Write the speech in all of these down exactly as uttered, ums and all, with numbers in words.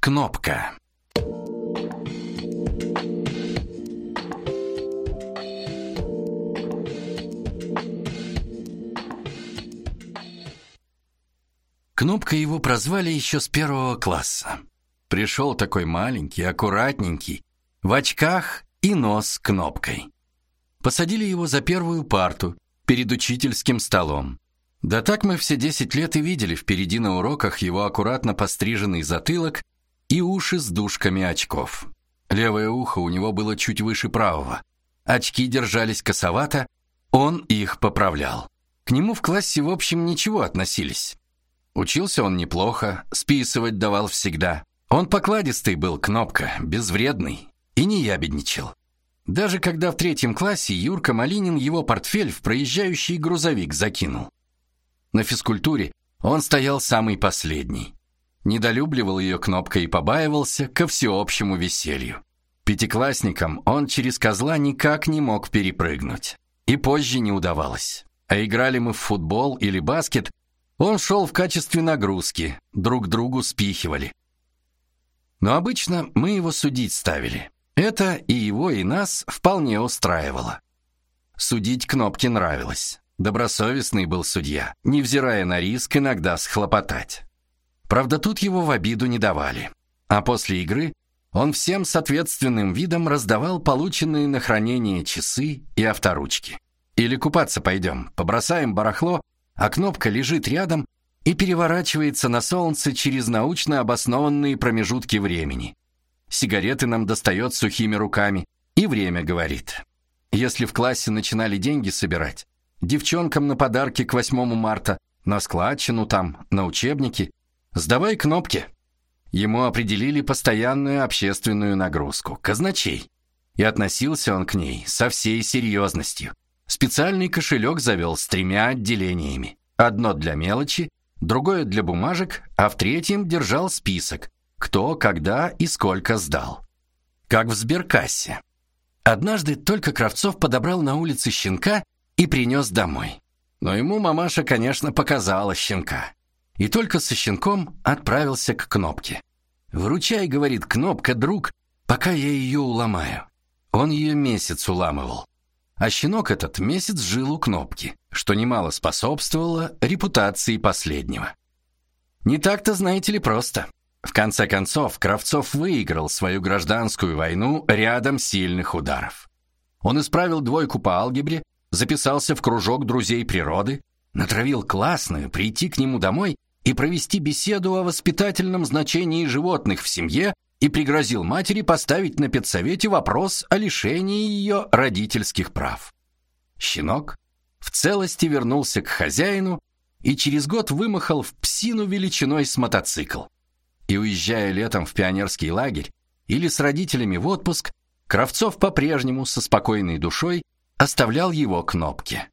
Кнопка. Кнопка его прозвали еще с первого класса. Пришел такой маленький, аккуратненький, в очках и нос кнопкой. Посадили его за первую парту перед учительским столом. Да так мы все десять лет и видели впереди на уроках его аккуратно постриженный затылок и уши с дужками очков. Левое ухо у него было чуть выше правого. Очки держались косовато, он их поправлял. К нему в классе, в общем, ничего относились. Учился он неплохо, списывать давал всегда. Он покладистый был, Кнопка, безвредный, и не ябедничал. Даже когда в третьем классе Юрка Малинин его портфель в проезжающий грузовик закинул. На физкультуре он стоял самый последний. Недолюбливал ее Кнопка и побаивался ко всеобщему веселью. Пятиклассникам он через козла никак не мог перепрыгнуть. И позже не удавалось. А играли мы в футбол или баскет, он шел в качестве нагрузки, друг другу спихивали. Но обычно мы его судить ставили. Это и его, и нас вполне устраивало. Судить Кнопке нравилось. Добросовестный был судья, невзирая на риск иногда схлопотать. Правда, тут его в обиду не давали. А после игры он всем с ответственным видом раздавал полученные на хранение часы и авторучки. Или купаться пойдем, побросаем барахло, а Кнопка лежит рядом и переворачивается на солнце через научно обоснованные промежутки времени. Сигареты нам достает сухими руками и время говорит. Если в классе начинали деньги собирать, девчонкам на подарки к восьмому марта, на складчину там, на учебники, сдавай Кнопке. Ему определили постоянную общественную нагрузку – казначей. И относился он к ней со всей серьезностью. Специальный кошелек завел с тремя отделениями. Одно для мелочи, другое для бумажек, а в третьем держал список, кто, когда и сколько сдал. Как в сберкассе. Однажды только Кравцов подобрал на улице щенка и принес домой. Но ему мамаша, конечно, показала щенка. И только со щенком отправился к Кнопке. «Выручай, — говорит, — Кнопка, друг, пока я ее уломаю». Он ее месяц уламывал. А щенок этот месяц жил у Кнопки, что немало способствовало репутации последнего. Не так-то, знаете ли, просто. В конце концов, Кравцов выиграл свою гражданскую войну рядом сильных ударов. Он исправил двойку по алгебре, записался в кружок друзей природы, натравил классную прийти к нему домой и провести беседу о воспитательном значении животных в семье и пригрозил матери поставить на педсовете вопрос о лишении ее родительских прав. Щенок в целости вернулся к хозяину и через год вымахал в псину величиной с мотоцикл. И уезжая летом в пионерский лагерь или с родителями в отпуск, Кравцов по-прежнему со спокойной душой оставлял его Кнопке.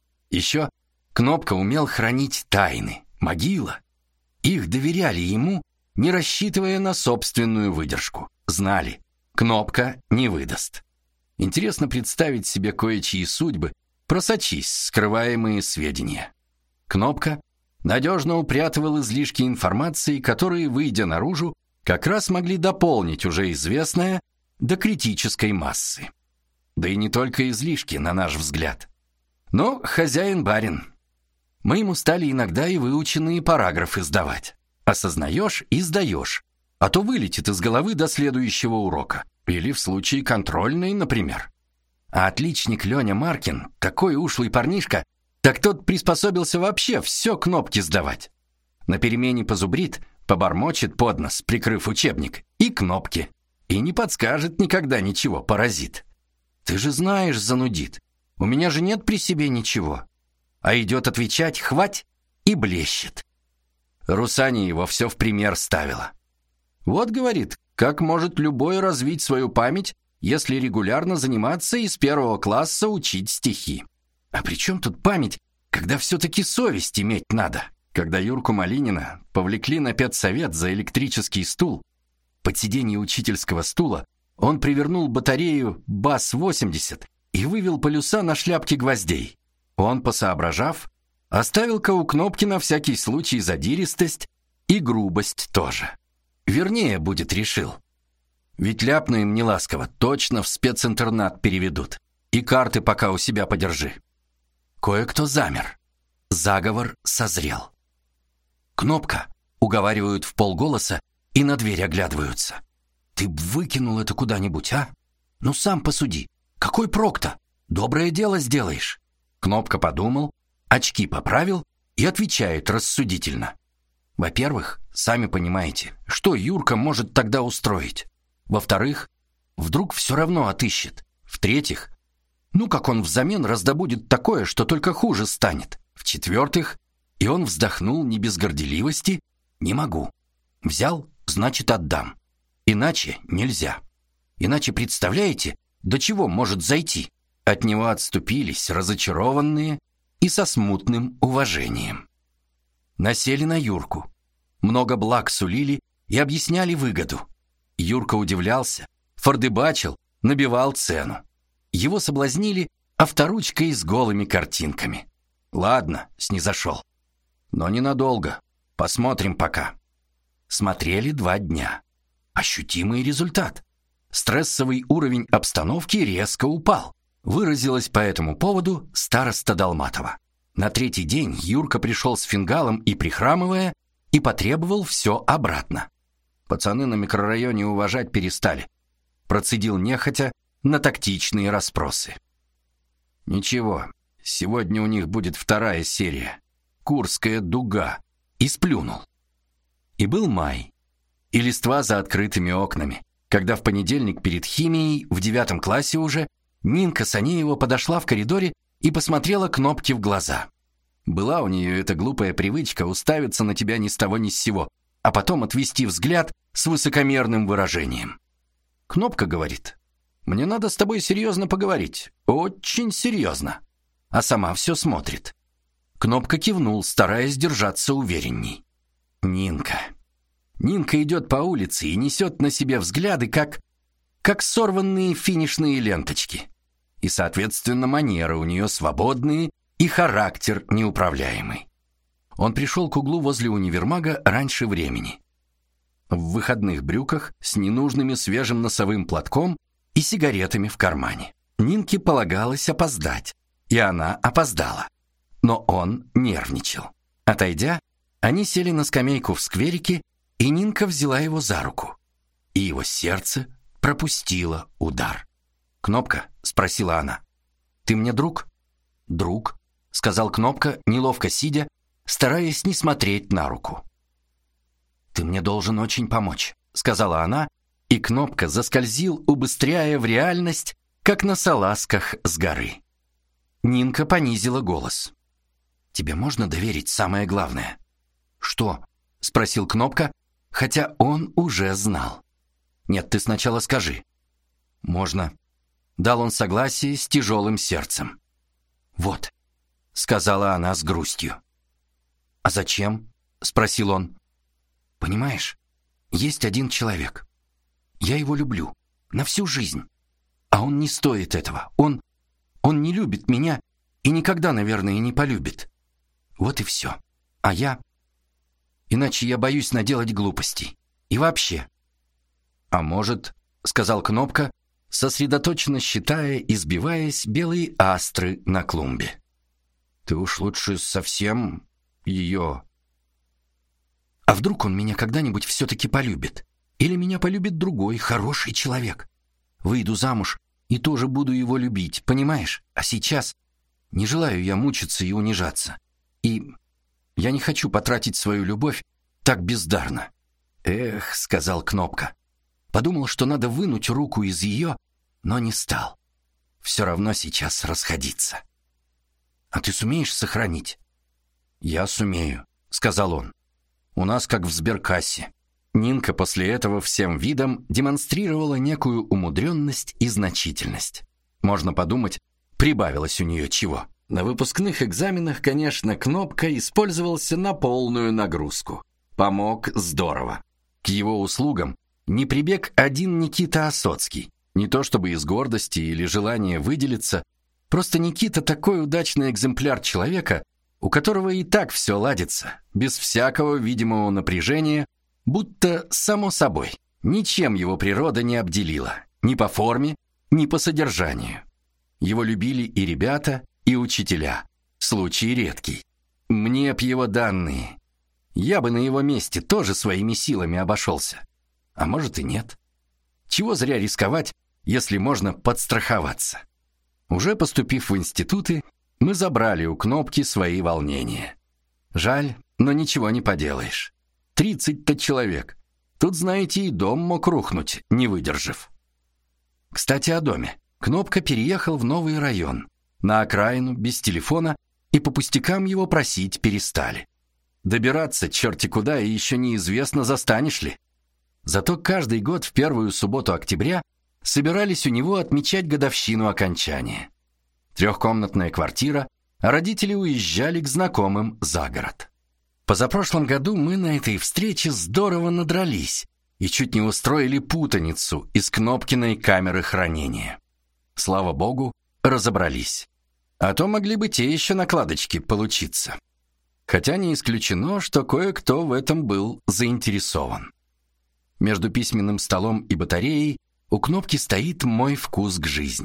Еще Кнопка умел хранить тайны, могила. Их доверяли ему, не рассчитывая на собственную выдержку. Знали, Кнопка не выдаст. Интересно представить себе кое-чьи судьбы, просочись скрываемые сведения. Кнопка надежно упрятывал излишки информации, которые, выйдя наружу, как раз могли дополнить уже известное до критической массы. Да и не только излишки, на наш взгляд. Но хозяин-барин. Мы ему стали иногда и выученные параграфы сдавать. Осознаешь и сдаешь, а то вылетит из головы до следующего урока. Или в случае контрольной, например. А отличник Леня Маркин, такой ушлый парнишка, так тот приспособился вообще все Кнопки сдавать. На перемене позубрит, побормочет под нос, прикрыв учебник, и Кнопки. И не подскажет никогда ничего, паразит. Ты же знаешь, занудит. У меня же нет при себе ничего. А идет отвечать «хвать» и блещет. Русаня его все в пример ставила. Вот, говорит, как может любой развить свою память, если регулярно заниматься и с первого класса учить стихи. А при чем тут память, когда все-таки совесть иметь надо? Когда Юрку Малинина повлекли на педсовет за электрический стул, под сиденье учительского стула он привернул батарею БАС восемьдесят и вывел полюса на шляпке гвоздей. Он, посоображав, оставил-ка у Кнопки на всякий случай задиристость и грубость тоже. Вернее, будет решил. Ведь ляпну им неласково, точно в специнтернат переведут. И карты пока у себя подержи. Кое-кто замер. Заговор созрел. «Кнопка!» — уговаривают вполголоса и на дверь оглядываются. «Ты б выкинул это куда-нибудь, а? Ну сам посуди. Какой прок-то? Доброе дело сделаешь». Кнопка подумал, очки поправил и отвечает рассудительно. «Во-первых, сами понимаете, что Юрка может тогда устроить. Во-вторых, вдруг все равно отыщет. В-третьих, ну как он взамен раздобудет такое, что только хуже станет. В-четвертых, и он вздохнул не без горделивости, не могу. Взял, значит отдам. Иначе нельзя. Иначе, представляете, до чего может зайти?» От него отступились разочарованные и со смутным уважением. Насели на Юрку. Много благ сулили и объясняли выгоду. Юрка удивлялся, фордыбачил, набивал цену. Его соблазнили авторучкой с голыми картинками. Ладно, снизошел. Но ненадолго. Посмотрим пока. Смотрели два дня. Ощутимый результат. Стрессовый уровень обстановки резко упал. Выразилась по этому поводу староста Долматова. На третий день Юрка пришел с фингалом и прихрамывая, и потребовал все обратно. Пацаны на микрорайоне уважать перестали. Процедил нехотя на тактичные расспросы. Ничего, сегодня у них будет вторая серия. Курская дуга. И сплюнул. И был май. И листва за открытыми окнами, когда в понедельник перед химией в девятом классе уже Нинка Санеева подошла в коридоре и посмотрела Кнопке в глаза. Была у нее эта глупая привычка уставиться на тебя ни с того ни с сего, а потом отвести взгляд с высокомерным выражением. Кнопка говорит: «Мне надо с тобой серьезно поговорить, очень серьезно». А сама все смотрит. Кнопка кивнул, стараясь держаться уверенней. Нинка. Нинка идет по улице и несет на себе взгляды, как как сорванные финишные ленточки. И, соответственно, манеры у нее свободные и характер неуправляемый. Он пришел к углу возле универмага раньше времени. В выходных брюках с ненужными свежим носовым платком и сигаретами в кармане. Нинке полагалось опоздать, и она опоздала. Но он нервничал. Отойдя, они сели на скамейку в скверике, и Нинка взяла его за руку. И его сердце пропустило удар. «Кнопка?» — спросила она. «Ты мне друг?» «Друг», — сказал Кнопка, неловко сидя, стараясь не смотреть на руку. «Ты мне должен очень помочь», — сказала она, и Кнопка заскользил, убыстряя в реальность, как на салазках с горы. Нинка понизила голос. «Тебе можно доверить самое главное?» «Что?» — спросил Кнопка, хотя он уже знал. «Нет, ты сначала скажи». «Можно». Дал он согласие с тяжелым сердцем. «Вот», — сказала она с грустью. «А зачем?» — спросил он. «Понимаешь, есть один человек. Я его люблю. На всю жизнь. А он не стоит этого. Он... он не любит меня и никогда, наверное, не полюбит. Вот и все. А я... Иначе я боюсь наделать глупостей. И вообще...» «А может, — сказал Кнопка, сосредоточенно считая и сбиваясь белые астры на клумбе, — ты уж лучше совсем ее... А вдруг он меня когда-нибудь все-таки полюбит? Или меня полюбит другой, хороший человек? Выйду замуж и тоже буду его любить, понимаешь? А сейчас не желаю я мучиться и унижаться. И я не хочу потратить свою любовь так бездарно». «Эх, — сказал Кнопка. Подумал, что надо вынуть руку из ее, но не стал. Все равно сейчас расходиться. А ты сумеешь сохранить?» «Я сумею», — сказал он. «У нас как в сберкассе». Нинка после этого всем видом демонстрировала некую умудренность и значительность. Можно подумать, прибавилось у нее чего. На выпускных экзаменах, конечно, Кнопка использовался на полную нагрузку. Помог здорово. К его услугам не прибег один Никита Осоцкий. Не то чтобы из гордости или желания выделиться, просто Никита такой удачный экземпляр человека, у которого и так все ладится, без всякого видимого напряжения Будто само собой. Ничем его природа не обделила. Ни по форме, ни по содержанию. Его любили и ребята, и учителя. Случай редкий. Мне б его данные. Я бы на его месте тоже своими силами обошелся. А может и нет. Чего зря рисковать, если можно подстраховаться. Уже поступив в институты, мы забрали у Кнопки свои волнения. Жаль, но ничего не поделаешь. Тридцать-то человек. Тут, знаете, и дом мог рухнуть, не выдержав. Кстати, о доме. Кнопка переехал в новый район, на окраину, без телефона, и по пустякам его просить перестали. Добираться черти куда, и еще неизвестно, застанешь ли. Зато каждый год в первую субботу октября собирались у него отмечать годовщину окончания. Трехкомнатная квартира, а родители уезжали к знакомым за город. Позапрошлом году мы на этой встрече здорово надрались и чуть не устроили путаницу из Кнопкиной камеры хранения. Слава богу, разобрались. А то могли бы те еще накладочки получиться. Хотя не исключено, что кое-кто в этом был заинтересован. Между письменным столом и батареей у Кнопки стоит мой вкус к жизни.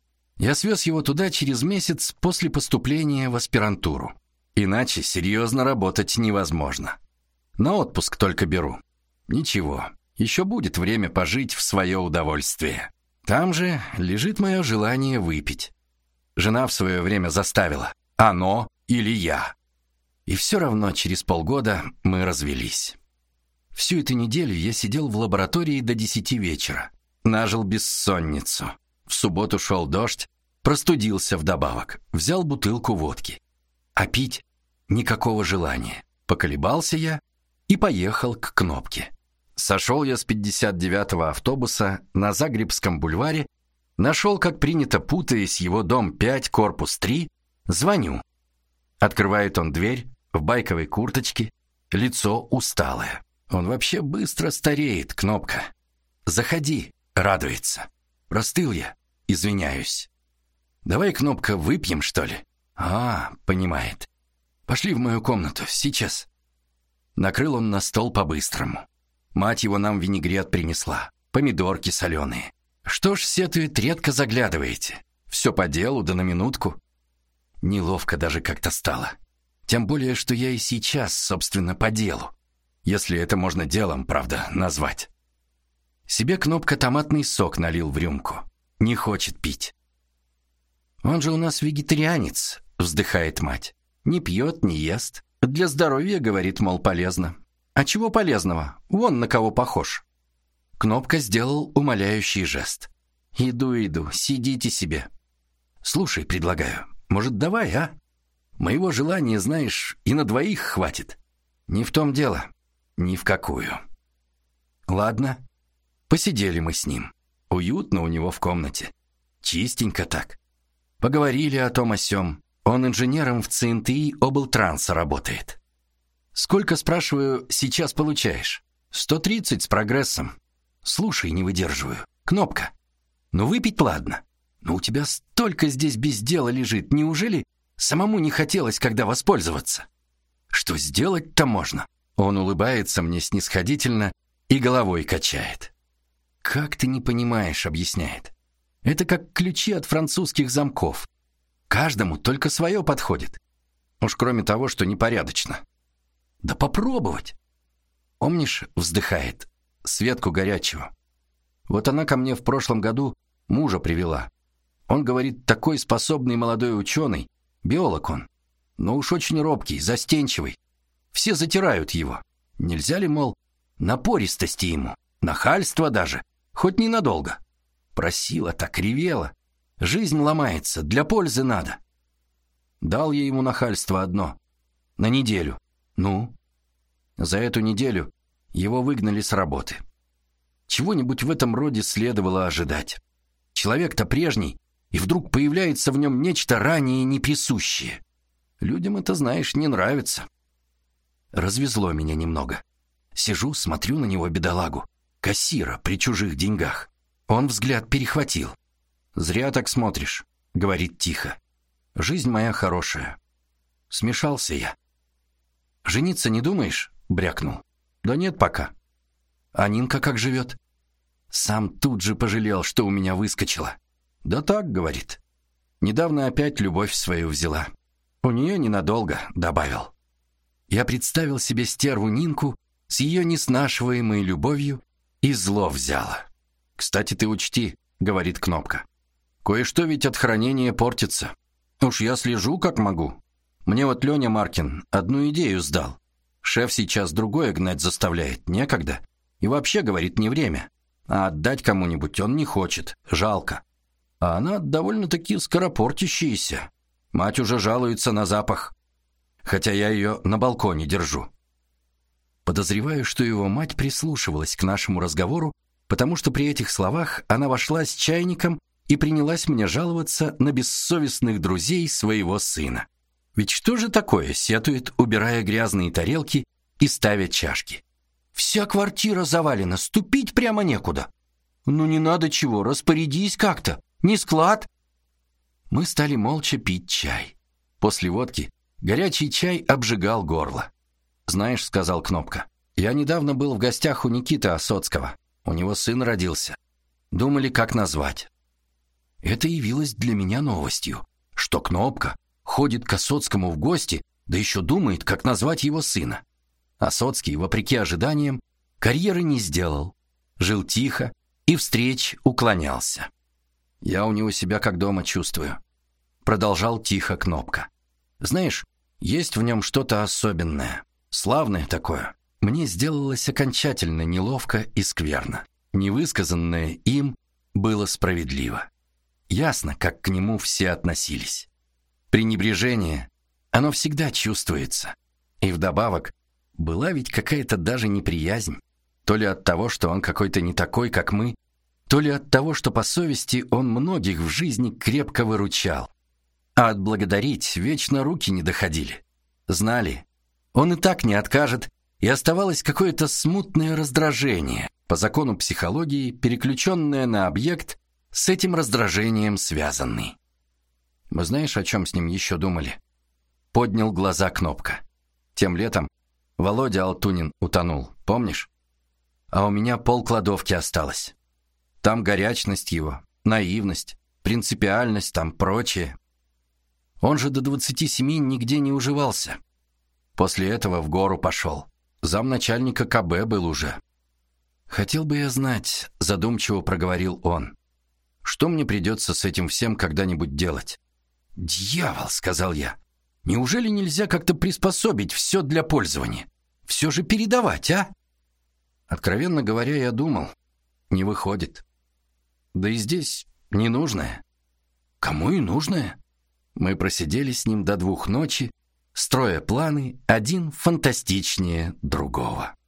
Я свез его туда через месяц после поступления в аспирантуру. Иначе серьезно работать невозможно. На отпуск только беру. Ничего, еще будет время пожить в свое удовольствие. Там же лежит мое желание выпить. Жена в свое время заставила. Оно или я. И все равно через полгода мы развелись. Всю эту неделю я сидел в лаборатории до десяти вечера. Нажил бессонницу. В субботу шел дождь, простудился вдобавок. Взял бутылку водки. А пить никакого желания. Поколебался я и поехал к Кнопке. Сошел я с пятьдесят девятого автобуса на Загребском бульваре, нашел, как принято, путаясь, его дом пять, корпус три, звоню. Открывает он дверь в байковой курточке, лицо усталое. Он вообще быстро стареет, Кнопка. Заходи, радуется. Простыл я, извиняюсь. Давай, Кнопка, выпьем, что ли? А, понимает. Пошли в мою комнату, сейчас. Накрыл он на стол по-быстрому. Мать его нам винегрет принесла, помидорки соленые. Что ж, сетует, редко заглядываете. Все по делу, да на минутку. Неловко даже как-то стало. Тем более, что я и сейчас, собственно, по делу. Если это можно делом, правда, назвать. Себе Кнопка томатный сок налил в рюмку. Не хочет пить. Он же у нас вегетарианец, вздыхает мать. Не пьет, не ест. Для здоровья, говорит, мол, полезно. А чего полезного? Вон на кого похож. Кнопка сделал умоляющий жест. Иду, иду, сидите себе. Слушай, предлагаю, может, давай, а? Моего желания, знаешь, и на двоих хватит. Не в том дело. Ни в какую. Ладно. Посидели мы с ним. Уютно у него в комнате. Чистенько так. Поговорили о том о сём. Он инженером в ЦНТИ облтранса работает. Сколько, спрашиваю, сейчас получаешь? сто тридцать с прогрессом. Слушай, не выдерживаю. Кнопка. Ну выпить ладно. Но у тебя столько здесь без дела лежит. Неужели самому не хотелось, когда воспользоваться? Что сделать-то можно? Он улыбается мне снисходительно и головой качает. Как ты не понимаешь, объясняет. Это как ключи от французских замков. Каждому только свое подходит. Уж кроме того, что непорядочно. Да попробовать. Помнишь, вздыхает, Светку Горячего. Вот она ко мне в прошлом году мужа привела. Он, говорит, такой способный молодой ученый, биолог он, но уж очень робкий, застенчивый. Все затирают его. Нельзя ли, мол, напористости ему, нахальства даже, хоть ненадолго. Просила, так ревела. Жизнь ломается, для пользы надо. Дал я ему нахальство одно. На неделю. Ну? За эту неделю его выгнали с работы. Чего-нибудь в этом роде следовало ожидать. Человек-то прежний, и вдруг появляется в нем нечто ранее неприсущее. Людям это, знаешь, не нравится. Развезло меня немного. Сижу, смотрю на него, бедолагу, кассира при чужих деньгах. Он взгляд перехватил. «Зря так смотришь», — говорит тихо. «Жизнь моя хорошая». Смешался я. «Жениться не думаешь?» — брякнул. «Да нет пока. А Нинка как живет? Сам тут же пожалел, что у меня выскочила. Да так, говорит. Недавно опять любовь свою взяла. У нее ненадолго, добавил. Я представил себе стерву Нинку с ее неснашиваемой любовью, и зло взяло. Кстати, ты учти, говорит Кнопка. Кое-что ведь от хранения портится. Уж я слежу, как могу. Мне вот Леня Маркин одну идею сдал. Шеф сейчас другое гнать заставляет, некогда. И вообще, говорит, не время. А отдать кому-нибудь он не хочет, жалко. А она довольно-таки скоропортящаяся. Мать уже жалуется на запах. Хотя я ее на балконе держу. Подозреваю, что его мать прислушивалась к нашему разговору, потому что при этих словах она вошла с чайником и принялась мне жаловаться на бессовестных друзей своего сына. Ведь что же такое, сетует, убирая грязные тарелки и ставя чашки. Вся квартира завалена, ступить прямо некуда. Ну не надо чего, распорядись как-то. Не склад. Мы стали молча пить чай. После водки горячий чай обжигал горло. Знаешь, сказал Кнопка, я недавно был в гостях у Никиты Осоцкого. У него сын родился. Думали, как назвать. Это явилось для меня новостью, что Кнопка ходит к Осоцкому в гости, да еще думает, как назвать его сына. Осоцкий, вопреки ожиданиям, карьеры не сделал. Жил тихо и встреч уклонялся. Я у него себя как дома чувствую. Продолжал тихо Кнопка. Знаешь, есть в нем что-то особенное, славное такое. Мне сделалось окончательно неловко и скверно. Невысказанное им было справедливо. Ясно, как к нему все относились. Пренебрежение, оно всегда чувствуется. И вдобавок, была ведь какая-то даже неприязнь. То ли от того, что он какой-то не такой, как мы, то ли от того, что по совести он многих в жизни крепко выручал. А отблагодарить вечно руки не доходили. Знали, он и так не откажет, и оставалось какое-то смутное раздражение, по закону психологии, переключенное на объект, с этим раздражением связанный. Мы знаешь, о чем с ним еще думали? Поднял глаза Кнопка. Тем летом Володя Алтунин утонул, помнишь? А у меня полкладовки осталось. Там горячность его, наивность, принципиальность, там прочее. Он же до двадцати семи нигде не уживался. После этого в гору пошел. Замначальника ка бэ был уже. Хотел бы я знать, задумчиво проговорил он, что мне придется с этим всем когда-нибудь делать. Дьявол, сказал я. Неужели нельзя как-то приспособить все для пользования? Все же передавать, а? Откровенно говоря, я думал, не выходит. Да и здесь ненужное. Кому и нужное? Мы просидели с ним до двух ночи, строя планы, один фантастичнее другого.